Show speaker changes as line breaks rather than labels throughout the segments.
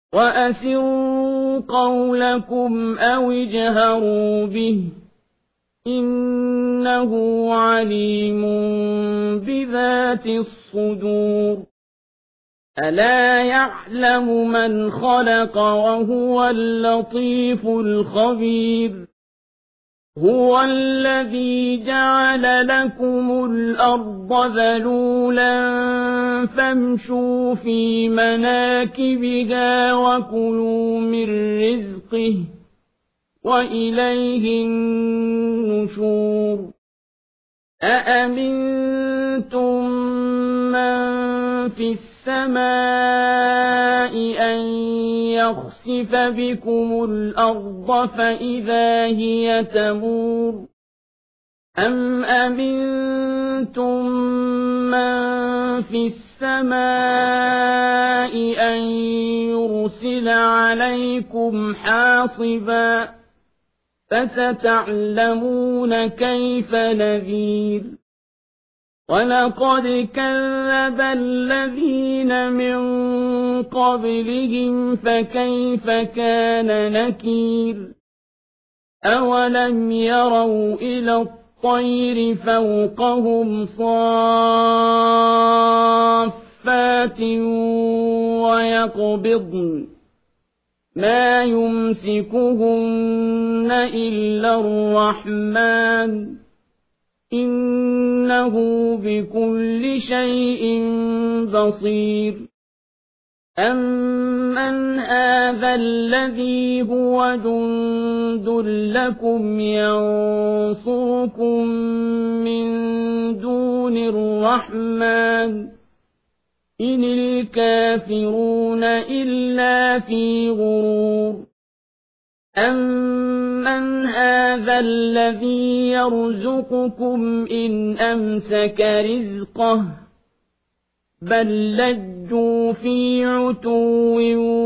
وأسروا قولكم أو اجهروا به إنه عليم بذات الصدور ألا يعلم من خلق وهو اللطيف الخبير هو الذي جعل لكم الأرض ذلولا فامشوا في مناكبها وكلوا من رزقه وإليه النشور أأمنتم من في السماء أن يخسف بكم الأرض فإذا هي تمور أم أمنتم من في السماء أن يرسل عليكم حاصبا فستعلمون كيف نذير ولقد كذب الذين من قبلهم فكيف كان نكير أولم يروا إلى الطير فوقهم صافات ويقبضن ما يمسكهن إلا الرحمن إنه بكل شيء بصير أمن هذا الذي هو جند لكم ينصركم من دون الرحمن إن الكافرون إلا في غرور أمن هذا الذي يرزقكم إن أمسك رزقه بل لجوا في عتو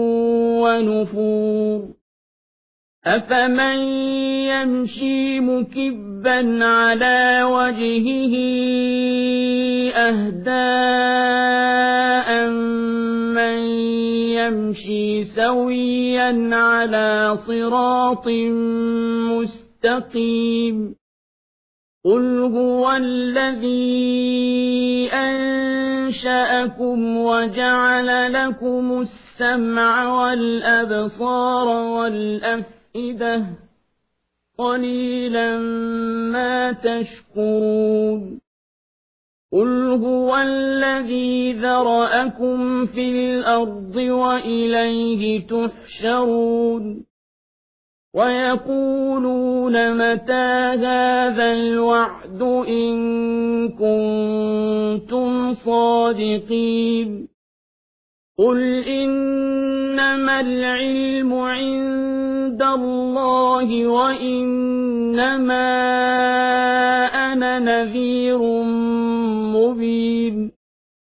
ونفور أفمن يمشي مكبا على وجهه أهدى من يمشي سويا على صراط مستقيم قل هو الذي أنشأكم وجعل لكم السمع والأبصار والأفئدة قليلا ما تشكرون قل هو الذي ذرأكم في الأرض وإليه تحشرون ويقولون متى هذا الوعد إن كنتم صادقين قل إنما العلم عند الله وإنما أنا نذير مبين